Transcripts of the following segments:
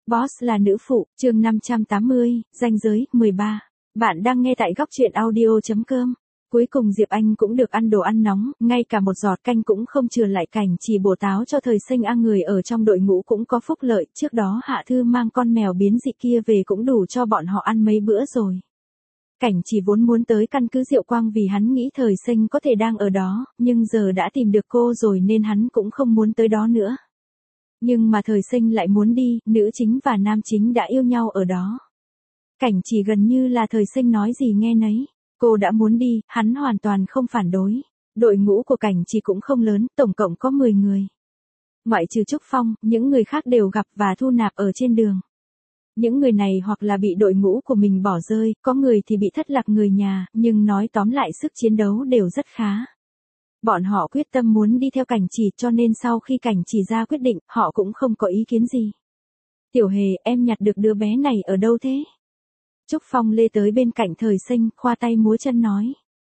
Boss là nữ phụ, chương 580, ranh giới, 13. Bạn đang nghe tại góc truyện audio.com. Cuối cùng Diệp Anh cũng được ăn đồ ăn nóng, ngay cả một giọt canh cũng không chừa lại. Cảnh chỉ bổ táo cho thời sinh người ở trong đội ngũ cũng có phúc lợi. Trước đó Hạ Thư mang con mèo biến dị kia về cũng đủ cho bọn họ ăn mấy bữa rồi. Cảnh chỉ vốn muốn tới căn cứ Diệu Quang vì hắn nghĩ thời sinh có thể đang ở đó, nhưng giờ đã tìm được cô rồi nên hắn cũng không muốn tới đó nữa. Nhưng mà thời sinh lại muốn đi, nữ chính và nam chính đã yêu nhau ở đó. Cảnh chỉ gần như là thời sinh nói gì nghe nấy. Cô đã muốn đi, hắn hoàn toàn không phản đối. Đội ngũ của cảnh chỉ cũng không lớn, tổng cộng có 10 người. Ngoại trừ Trúc Phong, những người khác đều gặp và thu nạp ở trên đường. Những người này hoặc là bị đội ngũ của mình bỏ rơi, có người thì bị thất lạc người nhà, nhưng nói tóm lại sức chiến đấu đều rất khá. Bọn họ quyết tâm muốn đi theo cảnh chỉ cho nên sau khi cảnh chỉ ra quyết định, họ cũng không có ý kiến gì. Tiểu Hề, em nhặt được đứa bé này ở đâu thế? Trúc Phong lê tới bên cạnh thời sinh, khoa tay múa chân nói.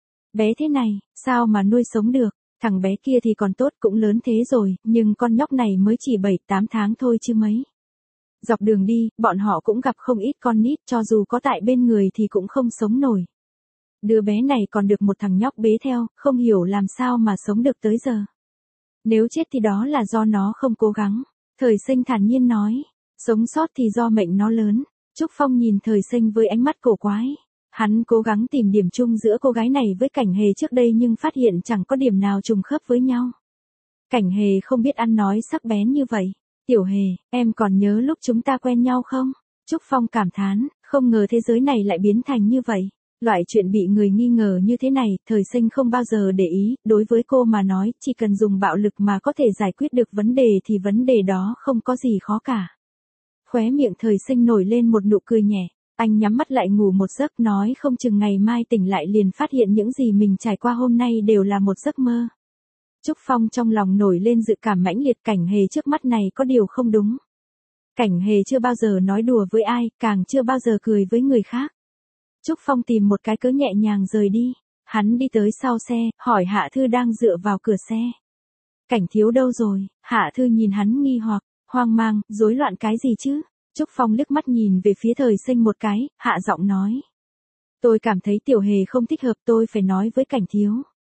Bé thế này, sao mà nuôi sống được, thằng bé kia thì còn tốt cũng lớn thế rồi, nhưng con nhóc này mới chỉ 7-8 tháng thôi chứ mấy. Dọc đường đi, bọn họ cũng gặp không ít con nít cho dù có tại bên người thì cũng không sống nổi. Đứa bé này còn được một thằng nhóc bế theo, không hiểu làm sao mà sống được tới giờ. Nếu chết thì đó là do nó không cố gắng. Thời sinh thản nhiên nói, sống sót thì do mệnh nó lớn. Trúc Phong nhìn thời sinh với ánh mắt cổ quái. Hắn cố gắng tìm điểm chung giữa cô gái này với Cảnh Hề trước đây nhưng phát hiện chẳng có điểm nào trùng khớp với nhau. Cảnh Hề không biết ăn nói sắc bén như vậy. Tiểu Hề, em còn nhớ lúc chúng ta quen nhau không? Trúc Phong cảm thán, không ngờ thế giới này lại biến thành như vậy. Loại chuyện bị người nghi ngờ như thế này, thời sinh không bao giờ để ý, đối với cô mà nói, chỉ cần dùng bạo lực mà có thể giải quyết được vấn đề thì vấn đề đó không có gì khó cả. Khóe miệng thời sinh nổi lên một nụ cười nhẹ, anh nhắm mắt lại ngủ một giấc nói không chừng ngày mai tỉnh lại liền phát hiện những gì mình trải qua hôm nay đều là một giấc mơ. Trúc Phong trong lòng nổi lên dự cảm mãnh liệt. Cảnh Hề trước mắt này có điều không đúng. Cảnh Hề chưa bao giờ nói đùa với ai, càng chưa bao giờ cười với người khác. Trúc Phong tìm một cái cớ nhẹ nhàng rời đi. Hắn đi tới sau xe, hỏi Hạ Thư đang dựa vào cửa xe. Cảnh thiếu đâu rồi? Hạ Thư nhìn hắn nghi hoặc, hoang mang, rối loạn cái gì chứ? Trúc Phong liếc mắt nhìn về phía thời sinh một cái, hạ giọng nói. Tôi cảm thấy Tiểu Hề không thích hợp, tôi phải nói với Cảnh thiếu.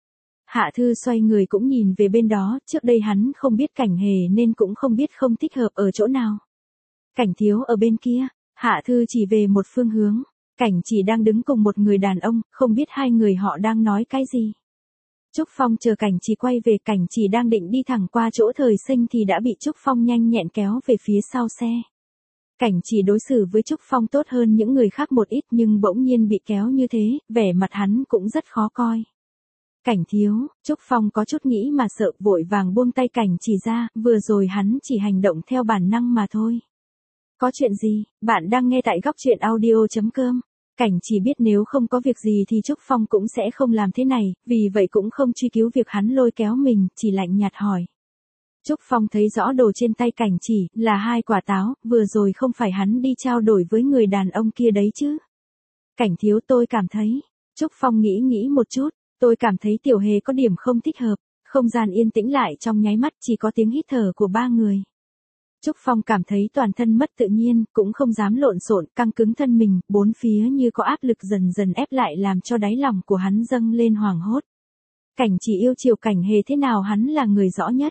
Hạ Thư xoay người cũng nhìn về bên đó, trước đây hắn không biết Cảnh Hề nên cũng không biết không thích hợp ở chỗ nào. Cảnh thiếu ở bên kia, Hạ Thư chỉ về một phương hướng. Cảnh chỉ đang đứng cùng một người đàn ông, không biết hai người họ đang nói cái gì. Trúc Phong chờ Cảnh chỉ quay về. Cảnh chỉ đang định đi thẳng qua chỗ thời sinh thì đã bị Trúc Phong nhanh nhẹn kéo về phía sau xe. Cảnh chỉ đối xử với Trúc Phong tốt hơn những người khác một ít nhưng bỗng nhiên bị kéo như thế, vẻ mặt hắn cũng rất khó coi. Cảnh thiếu, Trúc Phong có chút nghĩ mà sợ vội vàng buông tay Cảnh chỉ ra, vừa rồi hắn chỉ hành động theo bản năng mà thôi. Có chuyện gì? Bạn đang nghe tại góc truyện audio.com. Cảnh chỉ biết nếu không có việc gì thì Trúc Phong cũng sẽ không làm thế này, vì vậy cũng không truy cứu việc hắn lôi kéo mình, chỉ lạnh nhạt hỏi. Trúc Phong thấy rõ đồ trên tay Cảnh chỉ, là 2 quả táo, vừa rồi không phải hắn đi trao đổi với người đàn ông kia đấy chứ. Cảnh thiếu, tôi cảm thấy. Trúc Phong nghĩ một chút, tôi cảm thấy Tiểu Hề có điểm không thích hợp. Không gian yên tĩnh lại trong nháy mắt, chỉ có tiếng hít thở của 3 người. Trúc Phong cảm thấy toàn thân mất tự nhiên, cũng không dám lộn xộn, căng cứng thân mình, bốn phía như có áp lực dần dần ép lại làm cho đáy lòng của hắn dâng lên hoảng hốt. Cảnh chỉ yêu chiều Cảnh Hề thế nào hắn là người rõ nhất.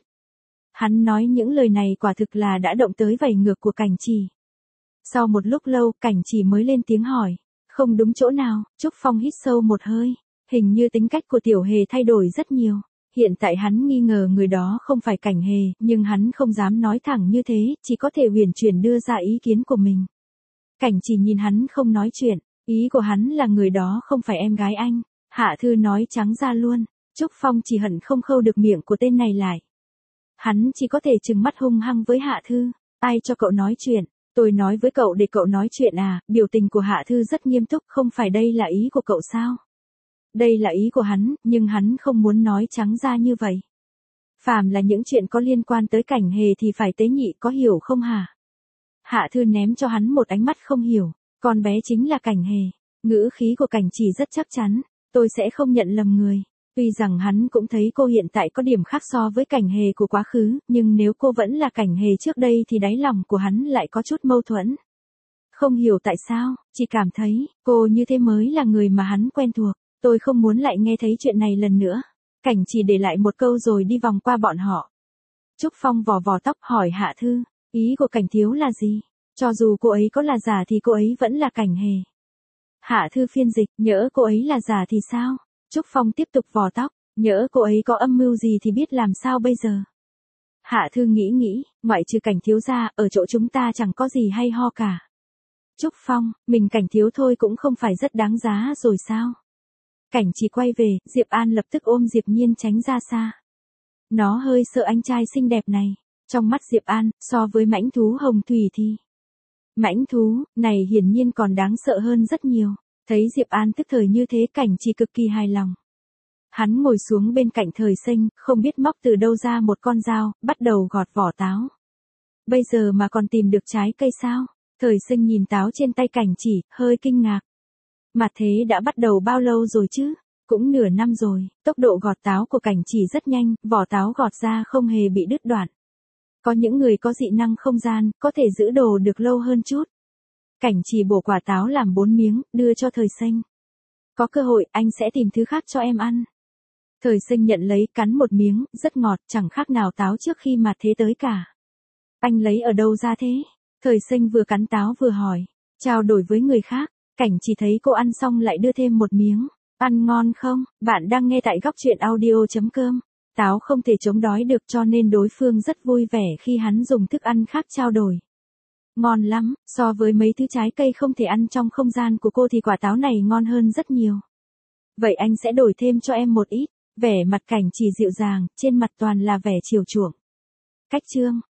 Hắn nói những lời này quả thực là đã động tới vảy ngược của Cảnh chỉ. Sau một lúc lâu, Cảnh chỉ mới lên tiếng hỏi. Không đúng chỗ nào? Trúc Phong hít sâu một hơi. Hình như tính cách của Tiểu Hề thay đổi rất nhiều. Hiện tại hắn nghi ngờ người đó không phải Cảnh Hề, nhưng hắn không dám nói thẳng như thế, chỉ có thể huyền chuyển đưa ra ý kiến của mình. Cảnh chỉ nhìn hắn không nói chuyện, ý của hắn là người đó không phải em gái anh. Hạ Thư nói trắng ra luôn. Trúc Phong chỉ hận không khâu được miệng của tên này lại. Hắn chỉ có thể trừng mắt hung hăng với Hạ Thư. Ai cho cậu nói chuyện? Tôi nói với cậu để cậu nói chuyện à? Biểu tình của Hạ Thư rất nghiêm túc. Không phải đây là ý của cậu sao? Đây là ý của hắn, nhưng hắn không muốn nói trắng ra như vậy. Phàm là những chuyện có liên quan tới Cảnh Hề thì phải tế nhị, có hiểu không hả? Hạ Thư ném cho hắn một ánh mắt không hiểu. Con bé chính là Cảnh Hề. Ngữ khí của Cảnh chỉ rất chắc chắn. Tôi sẽ không nhận lầm người. Tuy rằng hắn cũng thấy cô hiện tại có điểm khác so với Cảnh Hề của quá khứ, nhưng nếu cô vẫn là Cảnh Hề trước đây thì đáy lòng của hắn lại có chút mâu thuẫn. Không hiểu tại sao, chỉ cảm thấy, cô như thế mới là người mà hắn quen thuộc. Tôi không muốn lại nghe thấy chuyện này lần nữa. Cảnh chỉ để lại một câu rồi đi vòng qua bọn họ. Trúc Phong vò vò tóc hỏi Hạ Thư, ý của Cảnh thiếu là gì? Cho dù cô ấy có là giả thì cô ấy vẫn là Cảnh Hề. Hạ Thư phiên dịch, nhỡ cô ấy là giả thì sao? Trúc Phong tiếp tục vò tóc, nhỡ cô ấy có âm mưu gì thì biết làm sao bây giờ? Hạ Thư nghĩ, ngoại trừ Cảnh thiếu ra, ở chỗ chúng ta chẳng có gì hay ho cả. Trúc Phong, mình Cảnh thiếu thôi cũng không phải rất đáng giá rồi sao? Cảnh chỉ quay về, Diệp An lập tức ôm Diệp Nhiên tránh ra xa. Nó hơi sợ anh trai xinh đẹp này. Trong mắt Diệp An, so với mãnh thú hồng thủy thì mãnh thú, này hiển nhiên còn đáng sợ hơn rất nhiều. Thấy Diệp An tức thời như thế Cảnh chỉ cực kỳ hài lòng. Hắn ngồi xuống bên cạnh Thời Sinh, không biết móc từ đâu ra một con dao, bắt đầu gọt vỏ táo. Bây giờ mà còn tìm được trái cây sao? Thời Sinh nhìn táo trên tay Cảnh chỉ, hơi kinh ngạc. Mà thế đã bắt đầu bao lâu rồi chứ? Cũng nửa năm rồi, tốc độ gọt táo của Cảnh chỉ rất nhanh, vỏ táo gọt ra không hề bị đứt đoạn. Có những người có dị năng không gian, có thể giữ đồ được lâu hơn chút. Cảnh chỉ bổ quả táo làm 4 miếng, đưa cho Thời Sinh. Có cơ hội, anh sẽ tìm thứ khác cho em ăn. Thời Sinh nhận lấy, cắn một miếng, rất ngọt, chẳng khác nào táo trước khi mà thế tới cả. Anh lấy ở đâu ra thế? Thời Sinh vừa cắn táo vừa hỏi. Trao đổi với người khác, Cảnh chỉ thấy cô ăn xong lại đưa thêm một miếng. Ăn ngon không? Bạn đang nghe tại góc truyện audio.com. Táo không thể chống đói được cho nên đối phương rất vui vẻ khi hắn dùng thức ăn khác trao đổi. Ngon lắm, so với mấy thứ trái cây không thể ăn trong không gian của cô thì quả táo này ngon hơn rất nhiều. Vậy anh sẽ đổi thêm cho em một ít. Vẻ mặt Cảnh chỉ dịu dàng, trên mặt toàn là vẻ chiều chuộng. Cách chương